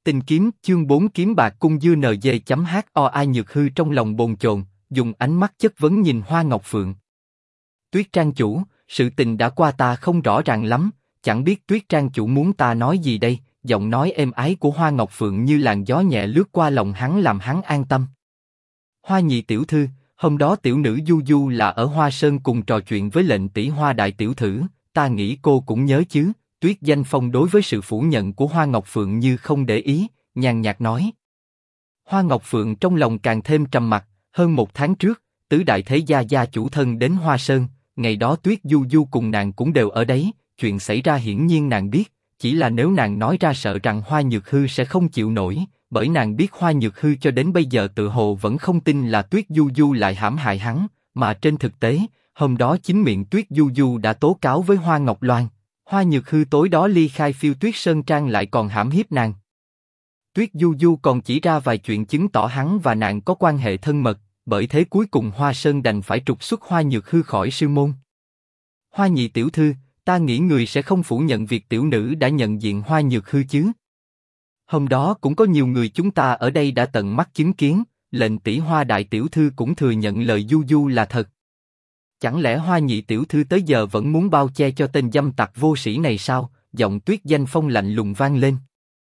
Tình kiếm chương 4 kiếm bạc cung dư NG.HOI Nhược Hư trong lòng bồn chồn, dùng ánh mắt chất vấn nhìn Hoa Ngọc Phượng. Tuyết Trang chủ, sự tình đã qua ta không rõ ràng lắm, chẳng biết Tuyết Trang chủ muốn ta nói gì đây. Giọng nói êm ái của Hoa Ngọc Phượng như làn gió nhẹ lướt qua lòng hắn làm hắn an tâm. Hoa nhị tiểu thư, hôm đó tiểu nữ Du Du là ở Hoa Sơn cùng trò chuyện với lệnh tỷ Hoa đại tiểu thư, ta nghĩ cô cũng nhớ chứ. Tuyết Danh Phong đối với sự phủ nhận của Hoa Ngọc Phượng như không để ý, nhàn nhạt nói. Hoa Ngọc Phượng trong lòng càng thêm trầm mặc. Hơn một tháng trước, tứ đại thế gia gia chủ thân đến Hoa Sơn, ngày đó Tuyết Du Du cùng nàng cũng đều ở đấy. Chuyện xảy ra hiển nhiên nàng biết, chỉ là nếu nàng nói ra sợ rằng Hoa Nhược Hư sẽ không chịu nổi, bởi nàng biết Hoa Nhược Hư cho đến bây giờ tự hồ vẫn không tin là Tuyết Du Du lại hãm hại hắn, mà trên thực tế, hôm đó chính miệng Tuyết Du Du đã tố cáo với Hoa Ngọc Loan. Hoa Nhược Hư tối đó ly khai Phiêu Tuyết Sơn Trang lại còn hãm hiếp nàng. Tuyết Du Du còn chỉ ra vài chuyện chứng tỏ hắn và nàng có quan hệ thân mật, bởi thế cuối cùng Hoa Sơn đành phải trục xuất Hoa Nhược Hư khỏi sư môn. Hoa nhị tiểu thư, ta nghĩ người sẽ không phủ nhận việc tiểu nữ đã nhận diện Hoa Nhược Hư chứ? Hôm đó cũng có nhiều người chúng ta ở đây đã tận mắt chứng kiến, lệnh tỷ Hoa đại tiểu thư cũng thừa nhận lời Du Du là thật. Chẳng lẽ Hoa nhị tiểu thư tới giờ vẫn muốn bao che cho tên dâm tặc vô sĩ này sao? Giọng Tuyết Danh Phong lạnh lùng vang lên.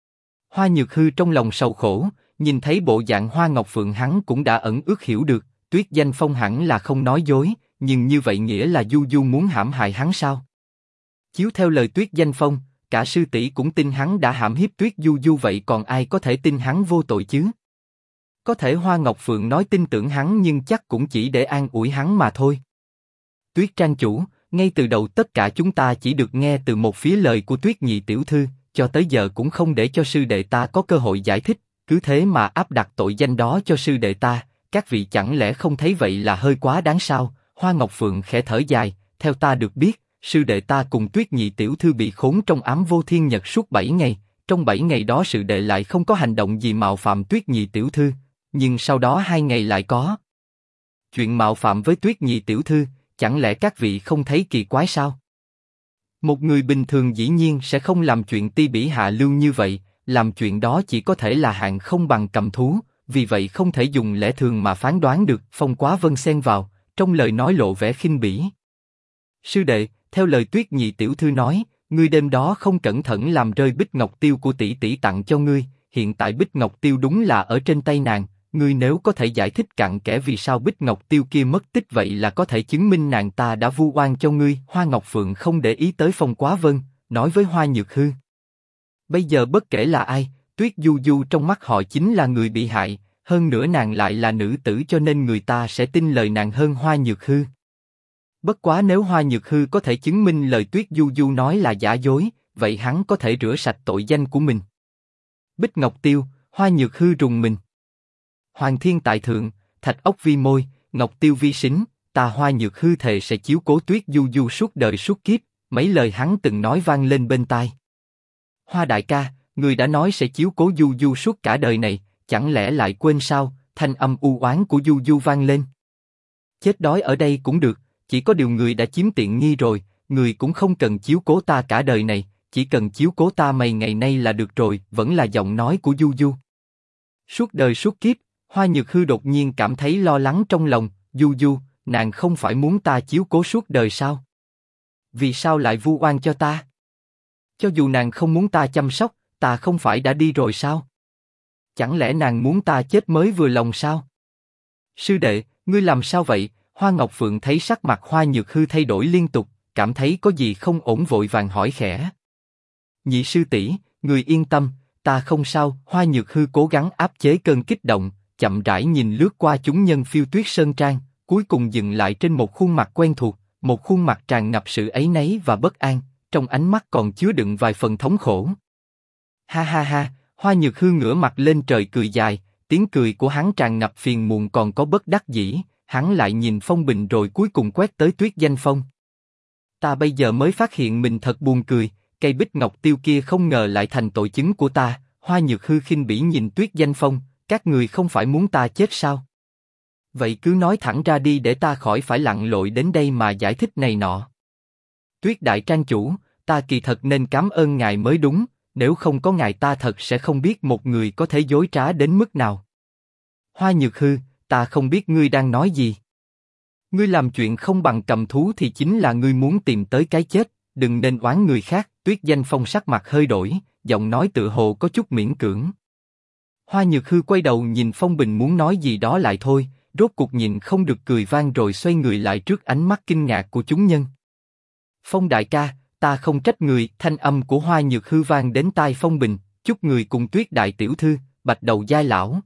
Hoa Nhược Hư trong lòng sầu khổ, nhìn thấy bộ dạng Hoa Ngọc Phượng hắn cũng đã ẩn ước hiểu được, Tuyết Danh Phong hẳn là không nói dối, nhưng như vậy nghĩa là Du Du muốn hãm hại hắn sao? Chiếu theo lời Tuyết Danh Phong, cả sư tỷ cũng tin hắn đã hãm hiếp Tuyết Du Du, vậy còn ai có thể tin hắn vô tội chứ? Có thể Hoa Ngọc Phượng nói tin tưởng hắn nhưng chắc cũng chỉ để an ủi hắn mà thôi. Tuyết Trang chủ, ngay từ đầu tất cả chúng ta chỉ được nghe từ một phía lời của Tuyết nhị tiểu thư, cho tới giờ cũng không để cho sư đệ ta có cơ hội giải thích, cứ thế mà áp đặt tội danh đó cho sư đệ ta, các vị chẳng lẽ không thấy vậy là hơi quá đáng sao? Hoa Ngọc Phượng khẽ thở dài, theo ta được biết, sư đệ ta cùng Tuyết nhị tiểu thư bị khốn trong ám vô thiên nhật suốt 7 ngày, trong 7 ngày đó sư đệ lại không có hành động gì mạo phạm Tuyết nhị tiểu thư, nhưng sau đó 2 ngày lại có chuyện mạo phạm với Tuyết nhị tiểu thư, chẳng lẽ các vị không thấy kỳ quái sao? Một người bình thường dĩ nhiên sẽ không làm chuyện ti bỉ hạ lưu như vậy, làm chuyện đó chỉ có thể là hạng không bằng cầm thú, vì vậy không thể dùng lẽ thường mà phán đoán được. Phong Quá Vân xen vào, trong lời nói lộ vẻ khinh bỉ. Sư đệ, theo lời Tuyết nhị tiểu thư nói, ngươi đêm đó không cẩn thận làm rơi bích ngọc tiêu của tỷ tỷ tặng cho ngươi, hiện tại bích ngọc tiêu đúng là ở trên tay nàng, ngươi nếu có thể giải thích cặn kẽ vì sao bích ngọc tiêu kia mất tích vậy là có thể chứng minh nàng ta đã vu oan cho ngươi. Hoa Ngọc Phượng không để ý tới Phong Quá Vân, nói với Hoa Nhược Hư. Bây giờ bất kể là ai, Tuyết Du Du trong mắt họ chính là người bị hại, hơn nữa nàng lại là nữ tử cho nên người ta sẽ tin lời nàng hơn Hoa Nhược Hư. Bất quá nếu Hoa Nhược Hư có thể chứng minh lời Tuyết Du Du nói là giả dối, vậy hắn có thể rửa sạch tội danh của mình. Bích Ngọc Tiêu, Hoa Nhược Hư rùng mình. Hoàng thiên tại thượng, thạch ốc vi môi, ngọc tiêu vi sính, ta Hoa Nhược Hư thề sẽ chiếu cố Tuyết Du Du suốt đời suốt kiếp. Mấy lời hắn từng nói vang lên bên tai. Hoa đại ca, người đã nói sẽ chiếu cố Du Du suốt cả đời này, chẳng lẽ lại quên sao? Thanh âm u oán của Du Du vang lên. Chết đói ở đây cũng được, chỉ có điều người đã chiếm tiện nghi rồi, người cũng không cần chiếu cố ta cả đời này, chỉ cần chiếu cố ta mấy ngày nay là được rồi. Vẫn là giọng nói của Du Du. Suốt đời suốt kiếp. Hoa Nhược Hư đột nhiên cảm thấy lo lắng trong lòng. Du Du, nàng không phải muốn ta chiếu cố suốt đời sao? Vì sao lại vu oan cho ta? Cho dù nàng không muốn ta chăm sóc, ta không phải đã đi rồi sao? Chẳng lẽ nàng muốn ta chết mới vừa lòng sao? Sư đệ, ngươi làm sao vậy? Hoa Ngọc Phượng thấy sắc mặt Hoa Nhược Hư thay đổi liên tục, cảm thấy có gì không ổn vội vàng hỏi khẽ. Nhị sư tỷ, người yên tâm, ta không sao. Hoa Nhược Hư cố gắng áp chế cơn kích động, chậm rãi nhìn lướt qua chúng nhân Phiêu Tuyết Sơn Trang, cuối cùng dừng lại trên một khuôn mặt quen thuộc, một khuôn mặt tràn ngập sự áy náy và bất an, trong ánh mắt còn chứa đựng vài phần thống khổ. Ha ha ha, Hoa Nhược Hư ngửa mặt lên trời cười dài, tiếng cười của hắn tràn ngập phiền muộn còn có bất đắc dĩ, hắn lại nhìn Phong Bình rồi cuối cùng quét tới Tuyết Danh Phong. Ta bây giờ mới phát hiện mình thật buồn cười, cây bích ngọc tiêu kia không ngờ lại thành tội chứng của ta. Hoa Nhược Hư khinh bỉ nhìn Tuyết Danh Phong, các người không phải muốn ta chết sao? Vậy cứ nói thẳng ra đi để ta khỏi phải lặn lội đến đây mà giải thích này nọ. Tuyết đại trang chủ, ta kỳ thật nên cảm ơn ngài mới đúng, nếu không có ngài ta thật sẽ không biết một người có thể dối trá đến mức nào. Hoa Nhược Hư, ta không biết ngươi đang nói gì. Ngươi làm chuyện không bằng cầm thú thì chính là ngươi muốn tìm tới cái chết, đừng nên oán người khác. Tuyết Danh Phong sắc mặt hơi đổi, giọng nói tựa hồ có chút miễn cưỡng. Hoa Nhược Hư quay đầu nhìn Phong Bình muốn nói gì đó lại thôi, rốt cuộc nhìn không được cười vang rồi xoay người lại trước ánh mắt kinh ngạc của chúng nhân. Phong đại ca, ta không trách người. Thanh âm của Hoa Nhược Hư vang đến tai Phong Bình, chúc người cùng Tuyết đại tiểu thư, Bạch đầu giai lão.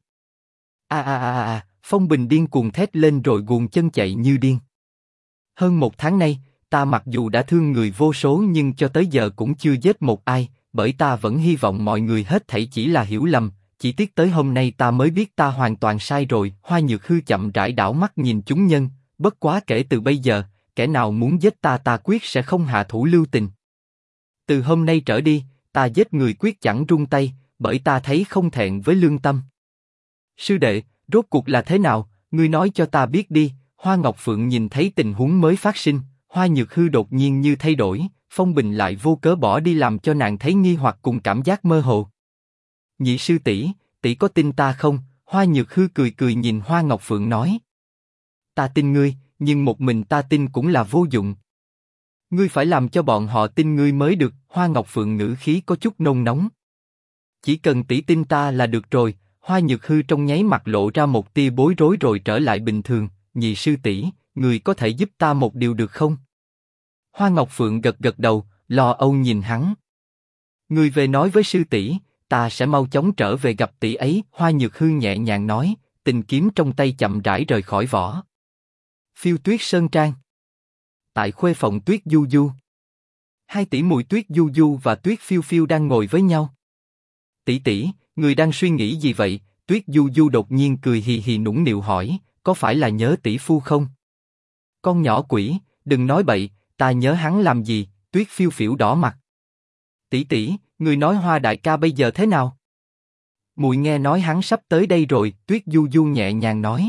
Phong Bình điên cuồng thét lên rồi guồng chân chạy như điên. Hơn một tháng nay, ta mặc dù đã thương người vô số nhưng cho tới giờ cũng chưa giết một ai, bởi ta vẫn hy vọng mọi người hết thảy chỉ là hiểu lầm, chỉ tiếc tới hôm nay ta mới biết ta hoàn toàn sai rồi. Hoa Nhược Hư chậm rãi đảo mắt nhìn chúng nhân, bất quá kể từ bây giờ, kẻ nào muốn giết ta quyết sẽ không hạ thủ lưu tình. Từ hôm nay trở đi, ta giết người quyết chẳng run tay, bởi ta thấy không thẹn với lương tâm. Sư đệ, rốt cuộc là thế nào, ngươi nói cho ta biết đi. Hoa Ngọc Phượng nhìn thấy tình huống mới phát sinh, Hoa Nhược Hư đột nhiên như thay đổi, Phong Bình lại vô cớ bỏ đi làm cho nàng thấy nghi hoặc cùng cảm giác mơ hồ. Nhị sư tỷ, tỷ có tin ta không? Hoa Nhược Hư cười cười nhìn Hoa Ngọc Phượng nói. Ta tin ngươi, nhưng một mình ta tin cũng là vô dụng. Ngươi phải làm cho bọn họ tin ngươi mới được. Hoa Ngọc Phượng ngữ khí có chút nôn nóng. Chỉ cần tỷ tin ta là được rồi. Hoa Nhược Hư trong nháy mặt lộ ra một tia bối rối rồi trở lại bình thường. Nhị sư tỷ, người có thể giúp ta một điều được không? Hoa Ngọc Phượng gật gật đầu, lo âu nhìn hắn. Người về nói với sư tỷ, ta sẽ mau chóng trở về gặp tỷ ấy. Hoa Nhược Hư nhẹ nhàng nói, tình kiếm trong tay chậm rãi rời khỏi vỏ. Phiêu Tuyết Sơn Trang. Tại khuê phòng Tuyết Du Du, hai tỷ muội Tuyết Du Du và Tuyết Phiêu Phiêu đang ngồi với nhau. Tỷ tỷ, người đang suy nghĩ gì vậy? Tuyết Du Du đột nhiên cười hì hì nũng nịu hỏi, có phải là nhớ tỷ phu không? Con nhỏ quỷ, đừng nói bậy, ta nhớ hắn làm gì? Tuyết Phiêu Phiêu đỏ mặt. Tỷ tỷ, người nói Hoa đại ca bây giờ thế nào? Muội nghe nói hắn sắp tới đây rồi. Tuyết Du Du nhẹ nhàng nói.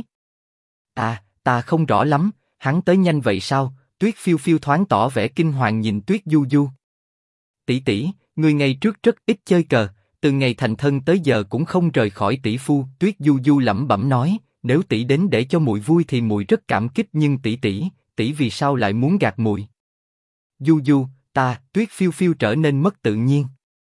Ta không rõ lắm, hắn tới nhanh vậy sao? Tuyết Phiêu Phiêu thoáng tỏ vẻ kinh hoàng nhìn Tuyết Du Du. Tỷ tỷ, người ngày trước rất ít chơi cờ, từ ngày thành thân tới giờ cũng không rời khỏi tỷ phu. Tuyết Du Du lẩm bẩm nói, nếu tỷ đến để cho muội vui thì muội rất cảm kích, nhưng tỷ vì sao lại muốn gạt muội? Du Du, Tuyết Phiêu Phiêu trở nên mất tự nhiên.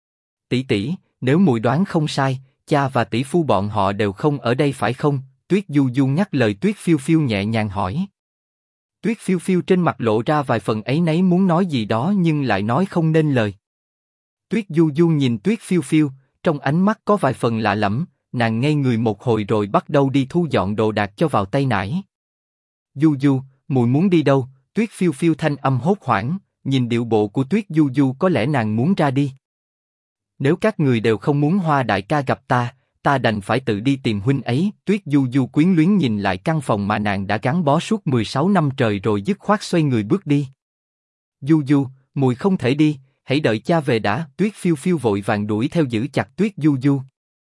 Tỷ, nếu muội đoán không sai, cha và tỷ phu bọn họ đều không ở đây phải không? Tuyết Du Du nhắc lời Tuyết Phiêu Phiêu nhẹ nhàng hỏi. Tuyết Phiêu Phiêu trên mặt lộ ra vài phần áy náy muốn nói gì đó nhưng lại nói không nên lời. Tuyết Du Du nhìn Tuyết Phiêu Phiêu, trong ánh mắt có vài phần lạ lẫm, nàng ngây người một hồi rồi bắt đầu đi thu dọn đồ đạc cho vào tay nải. Du Du, muội muốn đi đâu? Tuyết Phiêu Phiêu thanh âm hốt hoảng, nhìn điệu bộ của Tuyết Du Du có lẽ nàng muốn ra đi. Nếu các người đều không muốn Hoa đại ca gặp ta đành phải tự đi tìm huynh ấy. Tuyết Du Du quyến luyến nhìn lại căn phòng mà nàng đã gắn bó suốt 16 năm trời rồi dứt khoát xoay người bước đi. Du Du, muội không thể đi, hãy đợi cha về đã. Tuyết Phiêu Phiêu vội vàng đuổi theo giữ chặt Tuyết Du Du.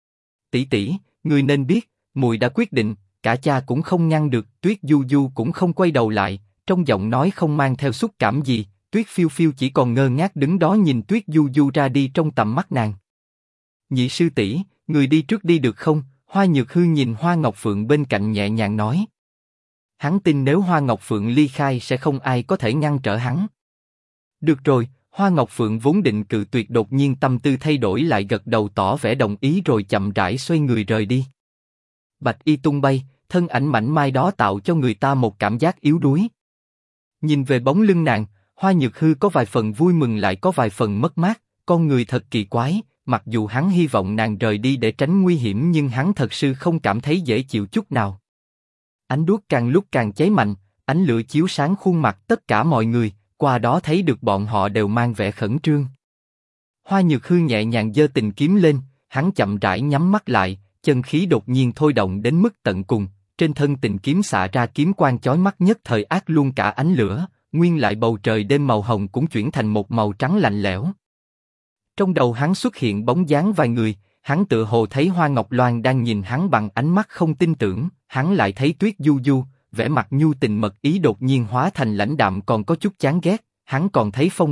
Tỷ, người nên biết, muội đã quyết định, cả cha cũng không ngăn được. Tuyết Du Du cũng không quay đầu lại, trong giọng nói không mang theo xúc cảm gì. Tuyết Phiêu Phiêu chỉ còn ngơ ngác đứng đó nhìn Tuyết Du Du ra đi trong tầm mắt nàng. Nhị sư tỷ, người đi trước đi được không? Hoa Nhược Hư nhìn Hoa Ngọc Phượng bên cạnh nhẹ nhàng nói. Hắn tin nếu Hoa Ngọc Phượng ly khai sẽ không ai có thể ngăn trở hắn. Được rồi. Hoa Ngọc Phượng vốn định cự tuyệt, đột nhiên tâm tư thay đổi lại gật đầu tỏ vẻ đồng ý rồi chậm rãi xoay người rời đi. Bạch y tung bay, thân ảnh mảnh mai đó tạo cho người ta một cảm giác yếu đuối. Nhìn về bóng lưng nàng, Hoa Nhược Hư có vài phần vui mừng lại có vài phần mất mát. Con người thật kỳ quái, mặc dù hắn hy vọng nàng rời đi để tránh nguy hiểm nhưng hắn thật sự không cảm thấy dễ chịu chút nào. Ánh đuốc càng lúc càng cháy mạnh, ánh lửa chiếu sáng khuôn mặt tất cả mọi người, qua đó thấy được bọn họ đều mang vẻ khẩn trương. Hoa Nhược Hư nhẹ nhàng giơ tình kiếm lên, hắn chậm rãi nhắm mắt lại, chân khí đột nhiên thôi động đến mức tận cùng, trên thân tình kiếm xạ ra kiếm quang chói mắt nhất thời át luôn cả ánh lửa, nguyên lại bầu trời đêm màu hồng cũng chuyển thành một màu trắng lạnh lẽo. Trong đầu hắn xuất hiện bóng dáng vài người, hắn tựa hồ thấy Hoa Ngọc Loan đang nhìn hắn bằng ánh mắt không tin tưởng, hắn lại thấy Tuyết Du Du, vẻ mặt nhu tình mật ý đột nhiên hóa thành lãnh đạm còn có chút chán ghét, hắn còn thấy Phong Bình,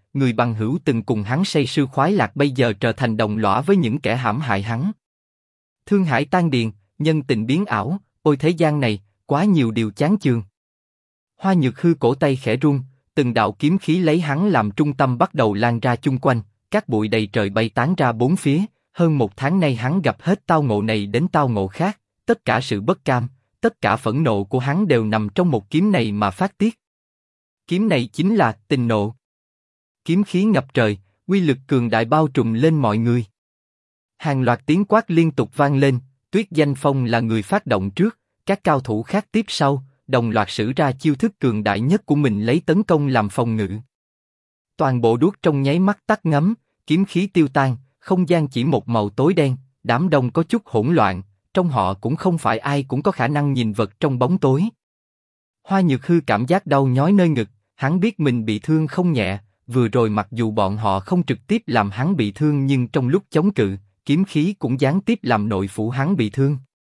người bằng hữu từng cùng hắn say sưa khoái lạc bây giờ trở thành đồng lõa với những kẻ hãm hại hắn. Thương hải tan điền, nhân tình biến ảo, ôi thế gian này, quá nhiều điều chán chường. Hoa Nhược Hư cổ tay khẽ run, từng đạo kiếm khí lấy hắn làm trung tâm bắt đầu lan ra chung quanh, các bụi đầy trời bay tán ra bốn phía. Hơn một tháng nay hắn gặp hết tao ngộ này đến tao ngộ khác, tất cả sự bất cam, tất cả phẫn nộ của hắn đều nằm trong một kiếm này mà phát tiết. Kiếm này chính là tình nộ. Kiếm khí ngập trời, uy lực cường đại bao trùm lên mọi người. Hàng loạt tiếng quát liên tục vang lên, Tuyết Danh Phong là người phát động trước, các cao thủ khác tiếp sau, đồng loạt sử ra chiêu thức cường đại nhất của mình lấy tấn công làm phòng ngự. Toàn bộ đuốc trong nháy mắt tắt ngấm, kiếm khí tiêu tan, không gian chỉ một màu tối đen, đám đông có chút hỗn loạn, trong họ cũng không phải ai cũng có khả năng nhìn vật trong bóng tối. Hoa Nhược Hư cảm giác đau nhói nơi ngực, hắn biết mình bị thương không nhẹ, vừa rồi mặc dù bọn họ không trực tiếp làm hắn bị thương nhưng trong lúc chống cự, kiếm khí cũng gián tiếp làm nội phủ hắn bị thương.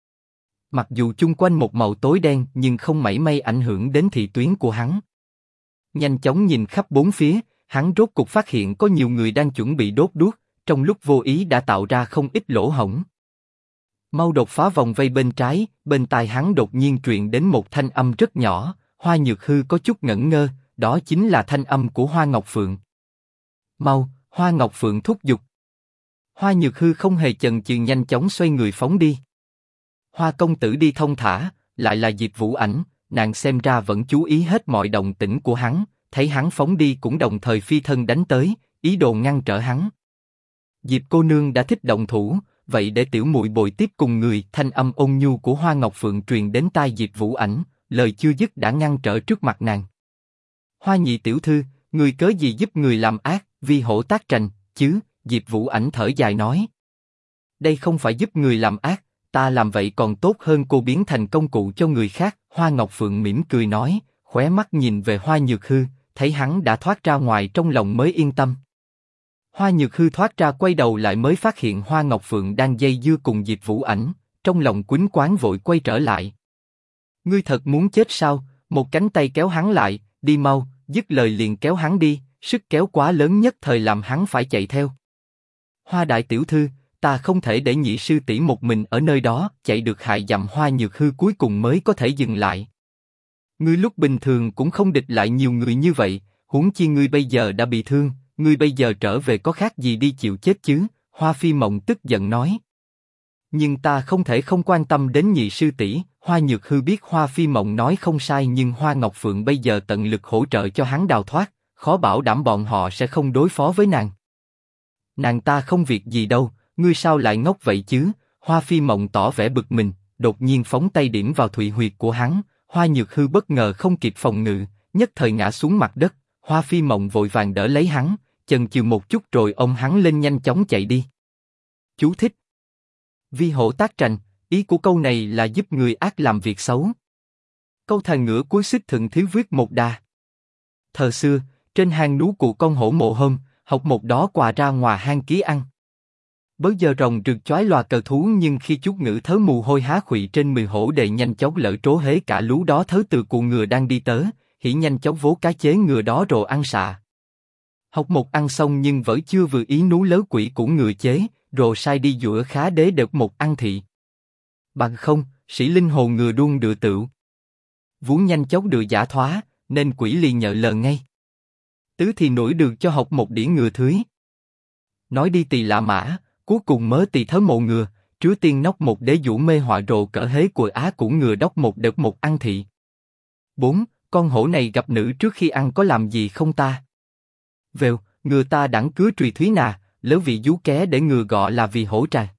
Mặc dù chung quanh một màu tối đen nhưng không mảy may ảnh hưởng đến thị tuyến của hắn. Nhanh chóng nhìn khắp bốn phía, hắn rốt cục phát hiện có nhiều người đang chuẩn bị đốt đuốc, trong lúc vô ý đã tạo ra không ít lỗ hổng. Mau đột phá vòng vây bên trái, bên tai hắn đột nhiên truyền đến một thanh âm rất nhỏ, Hoa Nhược Hư có chút ngẩn ngơ, đó chính là thanh âm của Hoa Ngọc Phượng. Mau, Hoa Ngọc Phượng thúc giục. Hoa Nhược Hư không hề chần chừ nhanh chóng xoay người phóng đi. Hoa công tử đi thông thả, lại là Diệp Vũ Ảnh, nàng xem ra vẫn chú ý hết mọi động tĩnh của hắn, thấy hắn phóng đi cũng đồng thời phi thân đánh tới, ý đồ ngăn trở hắn. Diệp cô nương đã thích động thủ, vậy để tiểu muội bồi tiếp cùng người. Thanh âm ôn nhu của Hoa Ngọc Phượng truyền đến tai Diệp Vũ Ảnh, lời chưa dứt đã ngăn trở trước mặt nàng. Hoa nhị tiểu thư, người cớ gì giúp người làm ác, vì hổ tác trành, chứ? Diệp Vũ Ảnh thở dài nói. Đây không phải giúp người làm ác, ta làm vậy còn tốt hơn cô biến thành công cụ cho người khác. Hoa Ngọc Phượng mỉm cười nói, khóe mắt nhìn về Hoa Nhược Hư, thấy hắn đã thoát ra ngoài trong lòng mới yên tâm. Hoa Nhược Hư thoát ra quay đầu lại mới phát hiện Hoa Ngọc Phượng đang dây dưa cùng Diệp Vũ Ảnh, trong lòng quýnh quáng vội quay trở lại. Ngươi thật muốn chết sao? Một cánh tay kéo hắn lại, đi mau, dứt lời liền kéo hắn đi, sức kéo quá lớn nhất thời làm hắn phải chạy theo. Hoa đại tiểu thư, ta không thể để nhị sư tỷ một mình ở nơi đó, chạy được hại dặm. Hoa Nhược Hư cuối cùng mới có thể dừng lại. Ngươi lúc bình thường cũng không địch lại nhiều người như vậy, huống chi ngươi bây giờ đã bị thương, ngươi bây giờ trở về có khác gì đi chịu chết chứ? Hoa Phi Mộng tức giận nói. Nhưng ta không thể không quan tâm đến nhị sư tỷ. Hoa Nhược Hư biết Hoa Phi Mộng nói không sai nhưng Hoa Ngọc Phượng bây giờ tận lực hỗ trợ cho hắn đào thoát, khó bảo đảm bọn họ sẽ không đối phó với nàng. Nàng ta không việc gì đâu, ngươi sao lại ngốc vậy chứ? Hoa Phi Mộng tỏ vẻ bực mình, đột nhiên phóng tay điểm vào thụy huyệt của hắn. Hoa Nhược Hư bất ngờ không kịp phòng ngự, nhất thời ngã xuống mặt đất. Hoa Phi Mộng vội vàng đỡ lấy hắn, chần chừ một chút rồi ôm hắn lên nhanh chóng chạy đi. Chú thích: Vi hổ tác trành, ý của câu này là giúp người ác làm việc xấu. Câu thàn ngửa cuối xích thượng thiếu viết một đà. Thời xưa, trên hang núi cụ con hổ mộ hôm, học một đó quà ra ngoài hang ký ăn. Bớ giờ rồng rực chói loà cờ thú nhưng khi chút ngữ thớ mù hôi há khụy trên 10 hổ đệ nhanh chóng lỡ trố hế cả lú đó thớ từ cụ ngừa đang đi tới, hỉ nhanh chóng vố cá chế ngừa đó rồi ăn xạ. Học một ăn xong nhưng vẫn chưa vừa ý nú lớ quỷ của ngừa chế, rồi sai đi dũa khá đế được một ăn thị. Bằng không, sĩ linh hồn ngừa đuông đựa tựu. Vú nhanh chóng được giả thoá, nên quỷ liền nhợ lờ ngay. Tứ thì nổi được cho học một đĩa ngừa thưới. Nói đi tỳ lạ mã, cuối cùng mớ tỳ thớ mộ ngừa, trứa tiên nóc một đế vũ mê họa rồ cỡ hế của á của ngừa đốc một đợt một ăn thị. 4. Con hổ này gặp nữ trước khi ăn có làm gì không ta? Vèo, ngừa ta đẳng cứa trùy thúy nà, lỡ vị vú ké để ngừa gọi là vì hổ trà.